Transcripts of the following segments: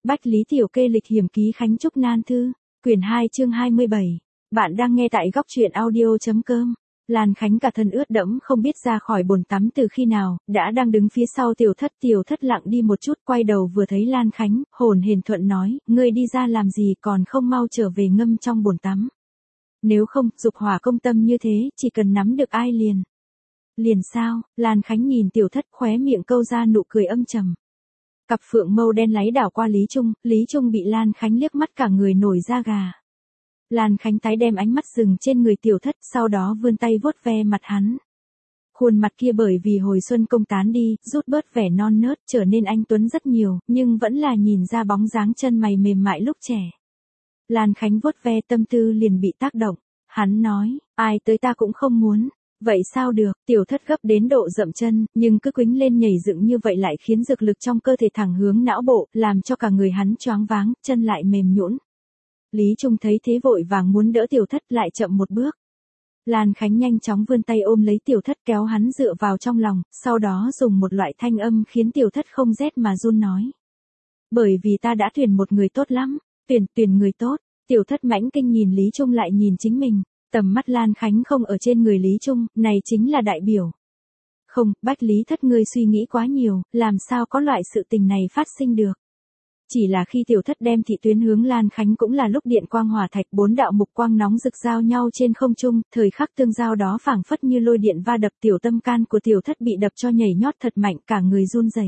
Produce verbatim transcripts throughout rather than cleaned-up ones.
Bách Lý Tiểu Kê lịch hiểm ký Khánh Trúc Nan Thư, quyển hai chương hai mươi bảy. Bạn đang nghe tại góc truyện audio.com. Lan Khánh cả thân ướt đẫm không biết ra khỏi bồn tắm từ khi nào, đã đang đứng phía sau Tiểu Thất. Tiểu Thất lặng đi một chút, quay đầu vừa thấy Lan Khánh, hồn hển thuận nói, ngươi đi ra làm gì còn không mau trở về ngâm trong bồn tắm. Nếu không, dục hỏa công tâm như thế, chỉ cần nắm được ai liền. Liền sao? Lan Khánh nhìn Tiểu Thất, khóe miệng câu ra nụ cười âm trầm. Cặp phượng mâu đen láy đảo qua Lý Trung, Lý Trung bị Lan Khánh liếc mắt cả người nổi da gà. Lan Khánh tái đem ánh mắt dừng trên người Tiểu Thất, sau đó vươn tay vuốt ve mặt hắn. Khuôn mặt kia bởi vì hồi xuân công tán đi, rút bớt vẻ non nớt, trở nên anh tuấn rất nhiều, nhưng vẫn là nhìn ra bóng dáng chân mày mềm mại lúc trẻ. Lan Khánh vuốt ve tâm tư liền bị tác động, hắn nói, ai tới ta cũng không muốn. Vậy sao được, Tiểu Thất gấp đến độ dậm chân, nhưng cứ quĩnh lên nhảy dựng như vậy lại khiến dược lực trong cơ thể thẳng hướng não bộ, làm cho cả người hắn choáng váng, chân lại mềm nhũn. Lý Trung thấy thế vội vàng muốn đỡ Tiểu Thất lại chậm một bước. Lan Khánh nhanh chóng vươn tay ôm lấy Tiểu Thất kéo hắn dựa vào trong lòng, sau đó dùng một loại thanh âm khiến Tiểu Thất không rét mà run nói. Bởi vì ta đã tuyển một người tốt lắm, tuyển tuyển người tốt, Tiểu Thất mãnh kinh nhìn Lý Trung lại nhìn chính mình. Tầm mắt Lan Khánh không ở trên người Lý Trung, này chính là đại biểu. Không, Bách Lý Thất ngươi suy nghĩ quá nhiều, làm sao có loại sự tình này phát sinh được. Chỉ là khi Tiểu Thất đem thị tuyến hướng Lan Khánh cũng là lúc điện quang hỏa thạch bốn đạo mục quang nóng rực giao nhau trên không trung, thời khắc tương giao đó phảng phất như lôi điện va đập tiểu tâm can của Tiểu Thất bị đập cho nhảy nhót thật mạnh cả người run rẩy.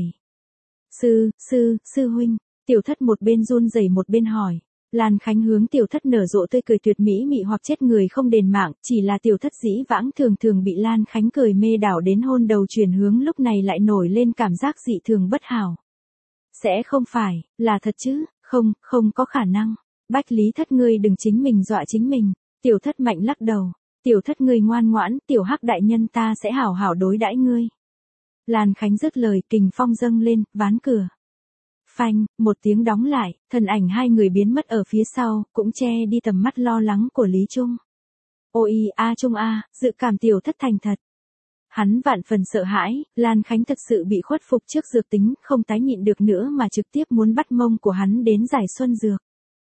Sư, sư, sư huynh, Tiểu Thất một bên run rẩy một bên hỏi. Lan Khánh hướng Tiểu Thất nở rộ tươi cười tuyệt mỹ mị hoặc chết người không đền mạng, chỉ là Tiểu Thất dĩ vãng thường thường bị Lan Khánh cười mê đảo đến hôn đầu chuyển hướng lúc này lại nổi lên cảm giác dị thường bất hảo. Sẽ không phải, là thật chứ, không, không có khả năng. Bách Lý Thất ngươi đừng chính mình dọa chính mình. Tiểu Thất mạnh lắc đầu. Tiểu Thất ngươi ngoan ngoãn, Tiểu Hắc đại nhân ta sẽ hảo hảo đối đãi ngươi. Lan Khánh dứt lời, kình phong dâng lên, ván cửa. Phanh, một tiếng đóng lại, thân ảnh hai người biến mất ở phía sau, cũng che đi tầm mắt lo lắng của Lý Trung. Ôi a Trung a, dự cảm Tiểu Thất thành thật. Hắn vạn phần sợ hãi, Lan Khánh thật sự bị khuất phục trước dược tính, không tái nhịn được nữa mà trực tiếp muốn bắt mông của hắn đến giải xuân dược.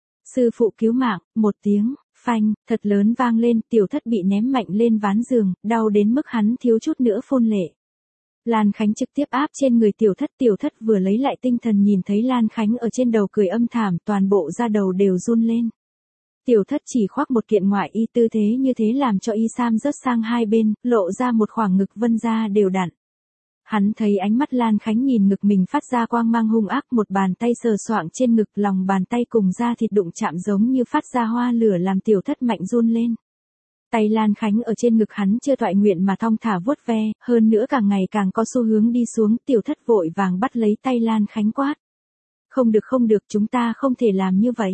Sư phụ cứu mạng, một tiếng, phanh, thật lớn vang lên, Tiểu Thất bị ném mạnh lên ván giường, đau đến mức hắn thiếu chút nữa phun lệ. Lan Khánh trực tiếp áp trên người Tiểu Thất, Tiểu Thất vừa lấy lại tinh thần nhìn thấy Lan Khánh ở trên đầu cười âm thảm, toàn bộ da đầu đều run lên. Tiểu Thất chỉ khoác một kiện ngoại y tư thế như thế làm cho y sam rớt sang hai bên, lộ ra một khoảng ngực vân da đều đặn. Hắn thấy ánh mắt Lan Khánh nhìn ngực mình phát ra quang mang hung ác, một bàn tay sờ soạng trên ngực, lòng bàn tay cùng da thịt đụng chạm giống như phát ra hoa lửa làm Tiểu Thất mạnh run lên. Tay Lan Khánh ở trên ngực hắn chưa toại nguyện mà thong thả vuốt ve, hơn nữa càng ngày càng có xu hướng đi xuống, Tiểu Thất vội vàng bắt lấy tay Lan Khánh quát. Không được không được, chúng ta không thể làm như vậy.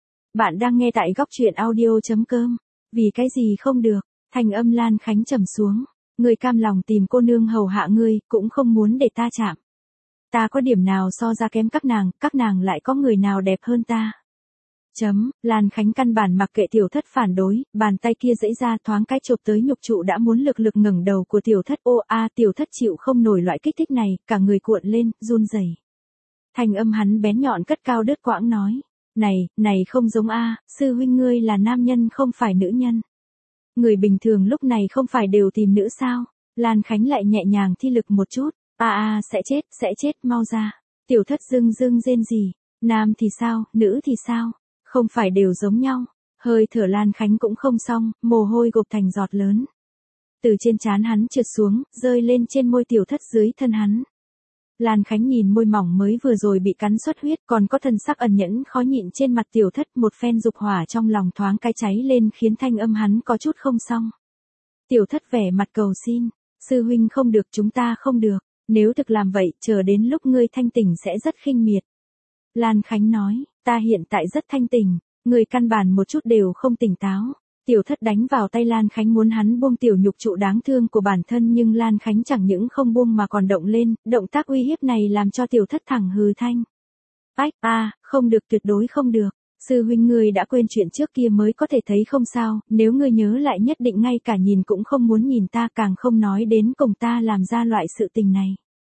Bạn đang nghe tại góc truyện audio.com. Vì cái gì không được, thanh âm Lan Khánh trầm xuống. Ngươi cam lòng tìm cô nương hầu hạ ngươi, cũng không muốn để ta chạm. Ta có điểm nào so ra kém các nàng, các nàng lại có người nào đẹp hơn ta. Chấm, Lan Khánh căn bản mặc kệ Tiểu Thất phản đối, bàn tay kia giãy ra thoáng cái chộp tới nhục trụ đã muốn lực lực ngẩng đầu của Tiểu Thất. Ô a Tiểu Thất chịu không nổi loại kích thích này, cả người cuộn lên, run rẩy. Thanh âm hắn bén nhọn cất cao đứt quãng nói. Này, này không giống a, sư huynh ngươi là nam nhân không phải nữ nhân. Người bình thường lúc này không phải đều tìm nữ sao? Lan Khánh lại nhẹ nhàng thi lực một chút. A a sẽ chết, sẽ chết, mau ra. Tiểu Thất dưng dưng rên rỉ. Nam thì sao, nữ thì sao? Không phải đều giống nhau. Hơi thở Lan Khánh cũng không xong, mồ hôi gộp thành giọt lớn. Từ trên trán hắn trượt xuống, rơi lên trên môi Tiểu Thất dưới thân hắn. Lan Khánh nhìn môi mỏng mới vừa rồi bị cắn xuất huyết, còn có thần sắc ẩn nhẫn khó nhịn trên mặt Tiểu Thất, một phen dục hỏa trong lòng thoáng cái cháy lên khiến thanh âm hắn có chút không xong. Tiểu Thất vẻ mặt cầu xin, sư huynh không được, chúng ta không được, nếu thực làm vậy, chờ đến lúc ngươi thanh tỉnh sẽ rất khinh miệt. Lan Khánh nói, ta hiện tại rất thanh tỉnh, người căn bản một chút đều không tỉnh táo. Tiểu Thất đánh vào tay Lan Khánh muốn hắn buông tiểu nhục trụ đáng thương của bản thân, nhưng Lan Khánh chẳng những không buông mà còn động lên, động tác uy hiếp này làm cho Tiểu Thất thẳng hừ thanh. Ách, a, không được, tuyệt đối không được. Sư huynh ngươi đã quên chuyện trước kia mới có thể thấy không sao, nếu ngươi nhớ lại nhất định ngay cả nhìn cũng không muốn nhìn ta, càng không nói đến cùng ta làm ra loại sự tình này.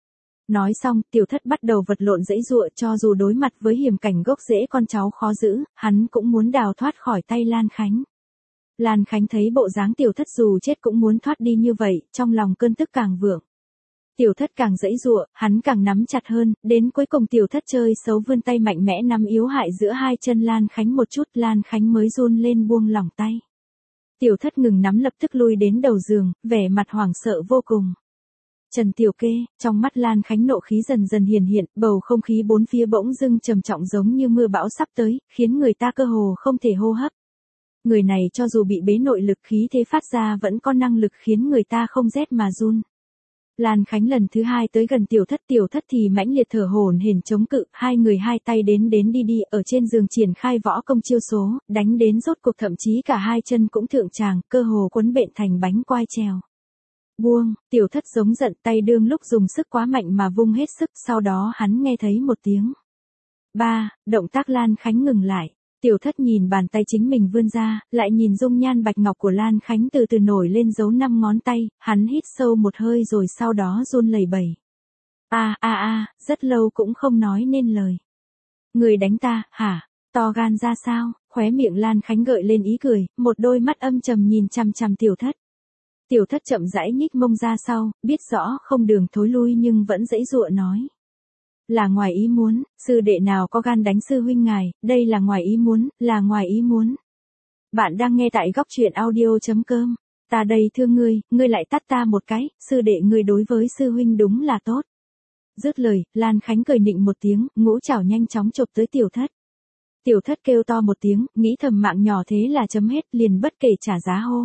Nói xong, tiểu thất bắt đầu vật lộn giãy giụa, cho dù đối mặt với hiểm cảnh gốc rễ con cháu khó giữ, hắn cũng muốn đào thoát khỏi tay Lan Khánh. Lan Khánh thấy bộ dáng tiểu thất dù chết cũng muốn thoát đi như vậy, trong lòng cơn tức càng vượng. Tiểu thất càng giãy giụa, hắn càng nắm chặt hơn, đến cuối cùng tiểu thất chơi xấu vươn tay mạnh mẽ nắm yếu hại giữa hai chân Lan Khánh một chút, Lan Khánh mới run lên buông lỏng tay. Tiểu thất ngừng nắm lập tức lui đến đầu giường, vẻ mặt hoảng sợ vô cùng. Trần Tiểu Kê, trong mắt Lan Khánh nộ khí dần dần hiển hiện, bầu không khí bốn phía bỗng dưng trầm trọng giống như mưa bão sắp tới, khiến người ta cơ hồ không thể hô hấp. Người này cho dù bị bế nội lực khí thế phát ra vẫn có năng lực khiến người ta không rét mà run. Lan Khánh lần thứ hai tới gần tiểu thất, tiểu thất thì mãnh liệt thở hổn hển chống cự, hai người hai tay đến đến đi đi ở trên giường triển khai võ công chiêu số, đánh đến rốt cuộc thậm chí cả hai chân cũng thượng tràng, cơ hồ quấn bện thành bánh quai trèo. Buông, tiểu thất giống giận, tay đương lúc dùng sức quá mạnh mà vung hết sức, sau đó hắn nghe thấy một tiếng. Ba, động tác Lan Khánh ngừng lại. Tiểu thất nhìn bàn tay chính mình vươn ra, lại nhìn dung nhan bạch ngọc của Lan Khánh từ từ nổi lên dấu năm ngón tay, hắn hít sâu một hơi rồi sau đó run lẩy bẩy. A a a, rất lâu cũng không nói nên lời. Người đánh ta, hả? To gan ra sao? Khóe miệng Lan Khánh gợi lên ý cười, một đôi mắt âm trầm nhìn chằm chằm tiểu thất. Tiểu thất chậm rãi nhích mông ra sau, biết rõ không đường thối lui nhưng vẫn giãy giụa nói. Là ngoài ý muốn, sư đệ nào có gan đánh sư huynh ngài, đây là ngoài ý muốn, là ngoài ý muốn. Bạn đang nghe tại góc truyện audio chấm com. Ta đây thương ngươi, ngươi lại tát ta một cái, sư đệ ngươi đối với sư huynh đúng là tốt. Dứt lời, Lan Khánh cười nịnh một tiếng, ngũ chảo nhanh chóng chộp tới tiểu thất. Tiểu thất kêu to một tiếng, nghĩ thầm mạng nhỏ thế là chấm hết, liền bất kể trả giá hô.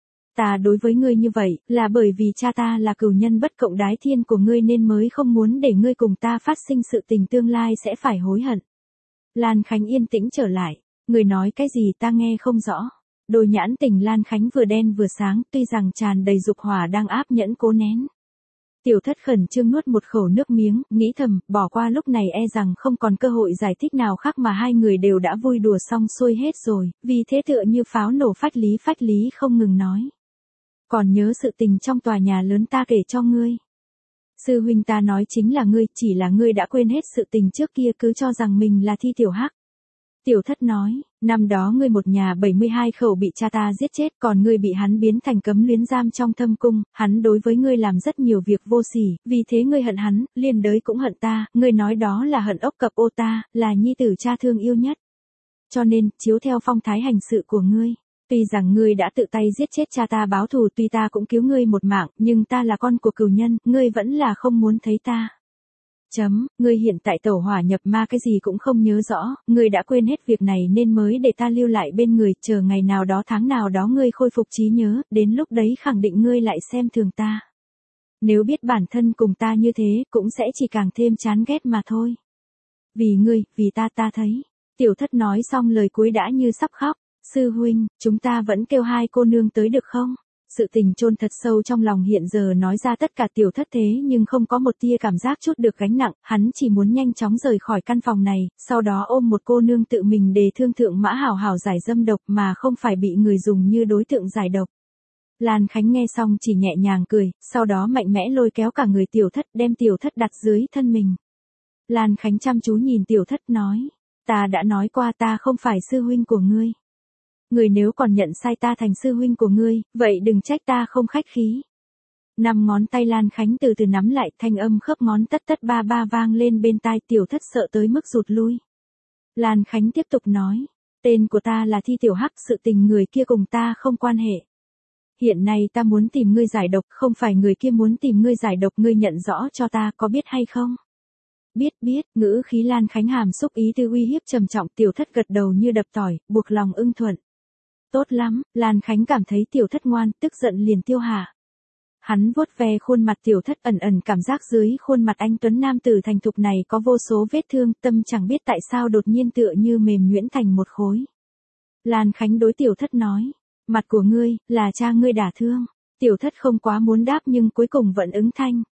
Ta đối với ngươi như vậy, là bởi vì cha ta là cửu nhân bất cộng đái thiên của ngươi nên mới không muốn để ngươi cùng ta phát sinh sự tình tương lai sẽ phải hối hận. Lan Khánh yên tĩnh trở lại, người nói cái gì ta nghe không rõ. Đôi nhãn tình Lan Khánh vừa đen vừa sáng, tuy rằng tràn đầy dục hỏa đang áp nhẫn cố nén. Tiểu thất khẩn trương nuốt một khẩu nước miếng, nghĩ thầm, bỏ qua lúc này e rằng không còn cơ hội giải thích nào khác mà hai người đều đã vui đùa xong xuôi hết rồi, vì thế tựa như pháo nổ phách lý phách lý không ngừng nói. Còn nhớ sự tình trong tòa nhà lớn ta kể cho ngươi. Sư huynh ta nói chính là ngươi, chỉ là ngươi đã quên hết sự tình trước kia cứ cho rằng mình là Thi Tiểu Hắc. Tiểu thất nói, năm đó ngươi một nhà bảy mươi hai khẩu bị cha ta giết chết, còn ngươi bị hắn biến thành cấm luyến giam trong thâm cung, hắn đối với ngươi làm rất nhiều việc vô sỉ, vì thế ngươi hận hắn, liền đới cũng hận ta, ngươi nói đó là hận ốc cập ô ta, là nhi tử cha thương yêu nhất. Cho nên, chiếu theo phong thái hành sự của ngươi. Tuy rằng ngươi đã tự tay giết chết cha ta báo thù, tuy ta cũng cứu ngươi một mạng, nhưng ta là con của cửu nhân, ngươi vẫn là không muốn thấy ta. Chấm, ngươi hiện tại tẩu hỏa nhập ma cái gì cũng không nhớ rõ, ngươi đã quên hết việc này nên mới để ta lưu lại bên người, chờ ngày nào đó tháng nào đó ngươi khôi phục trí nhớ, đến lúc đấy khẳng định ngươi lại xem thường ta. Nếu biết bản thân cùng ta như thế, cũng sẽ chỉ càng thêm chán ghét mà thôi. Vì ngươi, vì ta ta thấy. Tiểu thất nói xong lời cuối đã như sắp khóc. Sư huynh, chúng ta vẫn kêu hai cô nương tới được không? Sự tình chôn thật sâu trong lòng hiện giờ nói ra tất cả tiểu thất thế nhưng không có một tia cảm giác chút được gánh nặng, hắn chỉ muốn nhanh chóng rời khỏi căn phòng này, sau đó ôm một cô nương tự mình để thương thượng mã hảo hảo giải dâm độc mà không phải bị người dùng như đối tượng giải độc. Lan Khánh nghe xong chỉ nhẹ nhàng cười, sau đó mạnh mẽ lôi kéo cả người tiểu thất đem tiểu thất đặt dưới thân mình. Lan Khánh chăm chú nhìn tiểu thất nói, ta đã nói qua ta không phải sư huynh của ngươi. Người nếu còn nhận sai ta thành sư huynh của ngươi, vậy đừng trách ta không khách khí. Năm ngón tay Lan Khánh từ từ nắm lại, thanh âm khớp ngón tất tất ba ba vang lên bên tai, tiểu thất sợ tới mức rụt lui. Lan Khánh tiếp tục nói, tên của ta là Thi Tiểu Hắc, sự tình người kia cùng ta không quan hệ. Hiện nay ta muốn tìm ngươi giải độc, không phải người kia muốn tìm ngươi giải độc, ngươi nhận rõ cho ta có biết hay không? Biết biết, ngữ khí Lan Khánh hàm xúc ý tư uy hiếp trầm trọng, tiểu thất gật đầu như đập tỏi, buộc lòng ưng thuận. Tốt lắm, Lan Khánh cảm thấy tiểu thất ngoan, tức giận liền tiêu hạ. Hắn vuốt ve khuôn mặt tiểu thất, ẩn ẩn cảm giác dưới khuôn mặt anh tuấn nam tử thành thục này có vô số vết thương, tâm chẳng biết tại sao đột nhiên tựa như mềm nhuyễn thành một khối. Lan Khánh đối tiểu thất nói, mặt của ngươi, là cha ngươi đả thương. Tiểu thất không quá muốn đáp nhưng cuối cùng vẫn ứng thanh.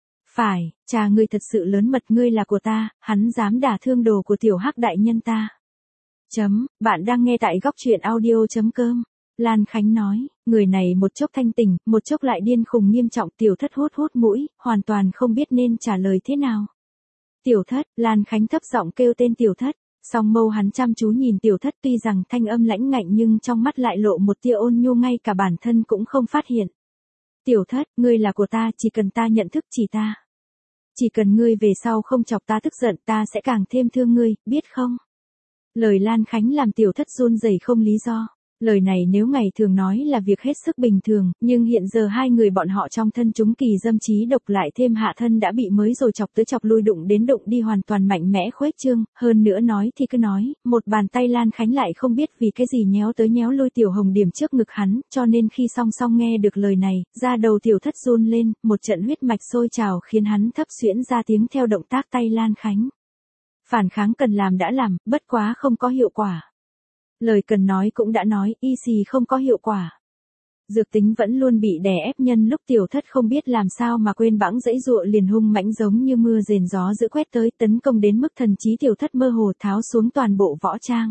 Phải, cha ngươi thật sự lớn mật, ngươi là của ta, hắn dám đả thương đồ của tiểu Hắc đại nhân ta. Chấm, bạn đang nghe tại góc truyện audio chấm com. Lan Khánh nói, người này một chốc thanh tỉnh, một chốc lại điên khùng nghiêm trọng. Tiểu thất hút hút mũi, hoàn toàn không biết nên trả lời thế nào. Tiểu thất, Lan Khánh thấp giọng kêu tên tiểu thất. Song mâu hắn chăm chú nhìn tiểu thất, tuy rằng thanh âm lãnh ngạnh nhưng trong mắt lại lộ một tia ôn nhu, ngay cả bản thân cũng không phát hiện. Tiểu thất, ngươi là của ta, chỉ cần ta nhận thức chỉ ta. Chỉ cần ngươi về sau không chọc ta tức giận, ta sẽ càng thêm thương ngươi, biết không? Lời Lan Khánh làm tiểu thất run rẩy không lý do. Lời này nếu ngày thường nói là việc hết sức bình thường, nhưng hiện giờ hai người bọn họ trong thân chúng kỳ dâm trí độc, lại thêm hạ thân đã bị mới rồi chọc tới chọc lui, đụng đến đụng đi, hoàn toàn mạnh mẽ khuếch trương. Hơn nữa nói thì cứ nói, một bàn tay Lan Khánh lại không biết vì cái gì nhéo tới nhéo lui tiểu hồng điểm trước ngực hắn, cho nên khi song song nghe được lời này, da đầu tiểu thất run lên, một trận huyết mạch sôi trào khiến hắn thấp xuyễn ra tiếng theo động tác tay Lan Khánh. Phản kháng cần làm đã làm, bất quá không có hiệu quả. Lời cần nói cũng đã nói, y xì không có hiệu quả. Dược tính vẫn luôn bị đè ép, nhân lúc tiểu thất không biết làm sao mà quên bẵng dãy dụa liền hung mãnh giống như mưa rền gió dữ quét tới, tấn công đến mức thần trí tiểu thất mơ hồ, tháo xuống toàn bộ võ trang.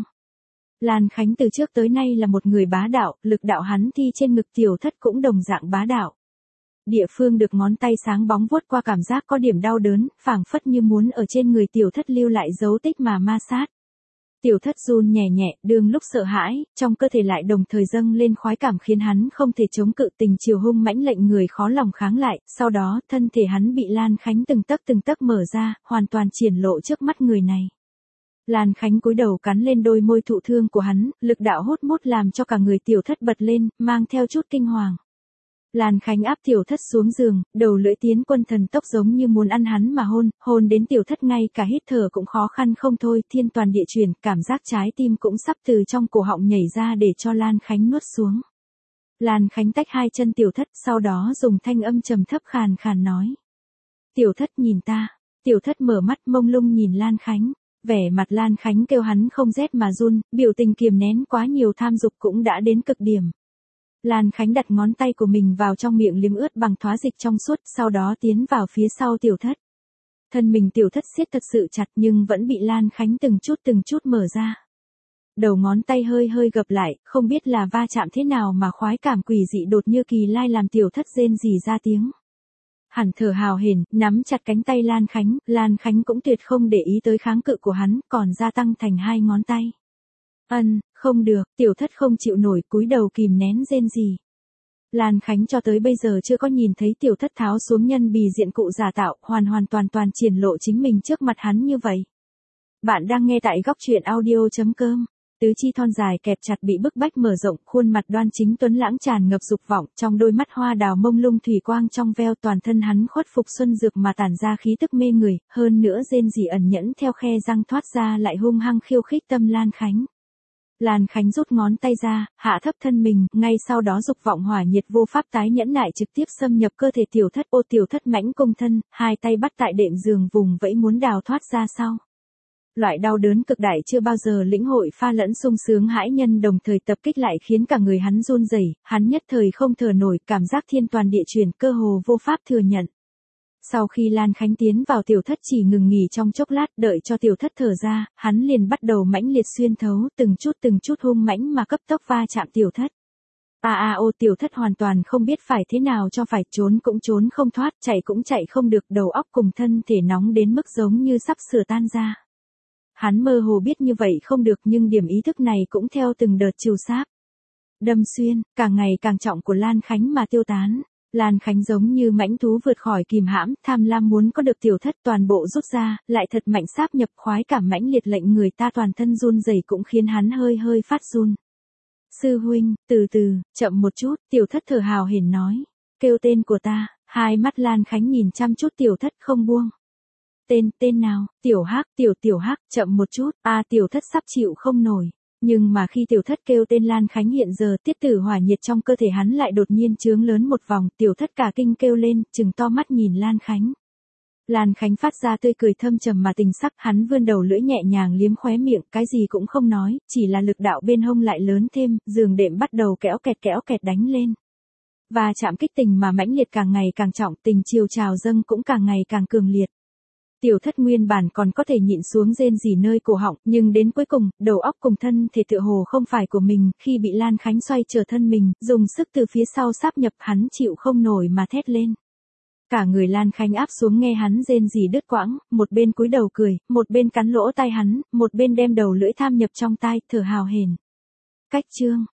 Lan Khánh từ trước tới nay là một người bá đạo, lực đạo hắn thi trên ngực tiểu thất cũng đồng dạng bá đạo. Địa phương được ngón tay sáng bóng vuốt qua cảm giác có điểm đau đớn, phảng phất như muốn ở trên người tiểu thất lưu lại dấu tích mà ma sát. Tiểu thất run nhẹ nhẹ, đương lúc sợ hãi, trong cơ thể lại đồng thời dâng lên khoái cảm khiến hắn không thể chống cự, tình chiều hung mãnh lệnh người khó lòng kháng lại. Sau đó, thân thể hắn bị Lan Khánh từng tấc từng tấc mở ra, hoàn toàn triển lộ trước mắt người này. Lan Khánh cúi đầu cắn lên đôi môi thụ thương của hắn, lực đạo hốt mốt làm cho cả người tiểu thất bật lên, mang theo chút kinh hoàng. Lan Khánh áp tiểu thất xuống giường, đầu lưỡi tiến quân thần tốc giống như muốn ăn hắn mà hôn, hôn đến tiểu thất ngay cả hít thở cũng khó khăn không thôi, thiên toàn địa chuyển, cảm giác trái tim cũng sắp từ trong cổ họng nhảy ra để cho Lan Khánh nuốt xuống. Lan Khánh tách hai chân tiểu thất, sau đó dùng thanh âm trầm thấp khàn khàn nói. Tiểu thất nhìn ta. Tiểu thất mở mắt mông lung nhìn Lan Khánh. Vẻ mặt Lan Khánh kêu hắn không rét mà run, biểu tình kiềm nén quá nhiều tham dục cũng đã đến cực điểm. Lan Khánh đặt ngón tay của mình vào trong miệng liếm ướt bằng thoá dịch trong suốt, sau đó tiến vào phía sau tiểu thất. Thân mình tiểu thất siết thật sự chặt nhưng vẫn bị Lan Khánh từng chút từng chút mở ra. Đầu ngón tay hơi hơi gập lại, không biết là va chạm thế nào mà khoái cảm quỷ dị đột như kỳ lai làm tiểu thất rên rỉ ra tiếng. Hắn thở hào hển, nắm chặt cánh tay Lan Khánh, Lan Khánh cũng tuyệt không để ý tới kháng cự của hắn, còn gia tăng thành hai ngón tay. Ân, không được, tiểu thất không chịu nổi, cúi đầu kìm nén rên rỉ. Lan Khánh cho tới bây giờ chưa có nhìn thấy tiểu thất tháo xuống nhân bì diện cụ giả tạo, hoàn hoàn toàn toàn triển lộ chính mình trước mặt hắn như vậy. Bạn đang nghe tại góc truyện audio chấm com. Tứ chi thon dài kẹp chặt bị bức bách mở rộng, khuôn mặt đoan chính tuấn lãng tràn ngập dục vọng, trong đôi mắt hoa đào mông lung thủy quang trong veo, toàn thân hắn khuất phục xuân dược mà tản ra khí tức mê người, hơn nữa rên rỉ ẩn nhẫn theo khe răng thoát ra lại hung hăng khiêu khích tâm Lan Khánh. Lan Khánh rút ngón tay ra, hạ thấp thân mình, ngay sau đó dục vọng hỏa nhiệt vô pháp tái nhẫn nại trực tiếp xâm nhập cơ thể tiểu thất, ô tiểu thất mãnh công thân, hai tay bắt tại đệm giường vùng vẫy muốn đào thoát ra sau. Loại đau đớn cực đại chưa bao giờ lĩnh hội pha lẫn sung sướng hãi nhân đồng thời tập kích lại khiến cả người hắn run rẩy, hắn nhất thời không thở nổi, cảm giác thiên toàn địa chuyển, cơ hồ vô pháp thừa nhận. Sau khi Lan Khánh tiến vào tiểu thất chỉ ngừng nghỉ trong chốc lát, đợi cho tiểu thất thở ra, hắn liền bắt đầu mãnh liệt xuyên thấu, từng chút từng chút hung mãnh mà cấp tốc va chạm tiểu thất. A a ô tiểu thất hoàn toàn không biết phải thế nào cho phải, trốn cũng trốn không thoát, chạy cũng chạy không được, đầu óc cùng thân thể nóng đến mức giống như sắp sửa tan ra. Hắn mơ hồ biết như vậy không được nhưng điểm ý thức này cũng theo từng đợt chiều sáp. Đâm xuyên, càng ngày càng trọng của Lan Khánh mà tiêu tán. Lan Khánh giống như mãnh thú vượt khỏi kìm hãm, tham lam muốn có được tiểu thất toàn bộ rút ra, lại thật mạnh sáp nhập khoái cảm mãnh liệt lệnh người ta toàn thân run rẩy cũng khiến hắn hơi hơi phát run. Sư huynh, từ từ, chậm một chút, tiểu thất thở hào hển nói. Kêu tên của ta, hai mắt Lan Khánh nhìn chăm chút tiểu thất không buông. Tên, tên nào, tiểu hắc, tiểu tiểu hắc, chậm một chút, a à, tiểu thất sắp chịu không nổi. Nhưng mà khi tiểu thất kêu tên Lan Khánh hiện giờ tiết tử hỏa nhiệt trong cơ thể hắn lại đột nhiên chướng lớn một vòng, tiểu thất cả kinh kêu lên, trừng to mắt nhìn Lan Khánh. Lan Khánh phát ra tươi cười thâm trầm mà tình sắc, hắn vươn đầu lưỡi nhẹ nhàng liếm khóe miệng, cái gì cũng không nói, chỉ là lực đạo bên hông lại lớn thêm, giường đệm bắt đầu kéo kẹt kéo kẹt đánh lên. Và chạm kích tình mà mãnh liệt càng ngày càng trọng, tình chiều trào dâng cũng càng ngày càng cường liệt. Tiểu thất nguyên bản còn có thể nhịn xuống rên rỉ nơi cổ họng, nhưng đến cuối cùng, đầu óc cùng thân thể tựa hồ không phải của mình, khi bị Lan Khánh xoay trở thân mình, dùng sức từ phía sau sáp nhập hắn chịu không nổi mà thét lên. Cả người Lan Khánh áp xuống nghe hắn rên rỉ đứt quãng, một bên cúi đầu cười, một bên cắn lỗ tai hắn, một bên đem đầu lưỡi tham nhập trong tai, thở hào hển. Cách chương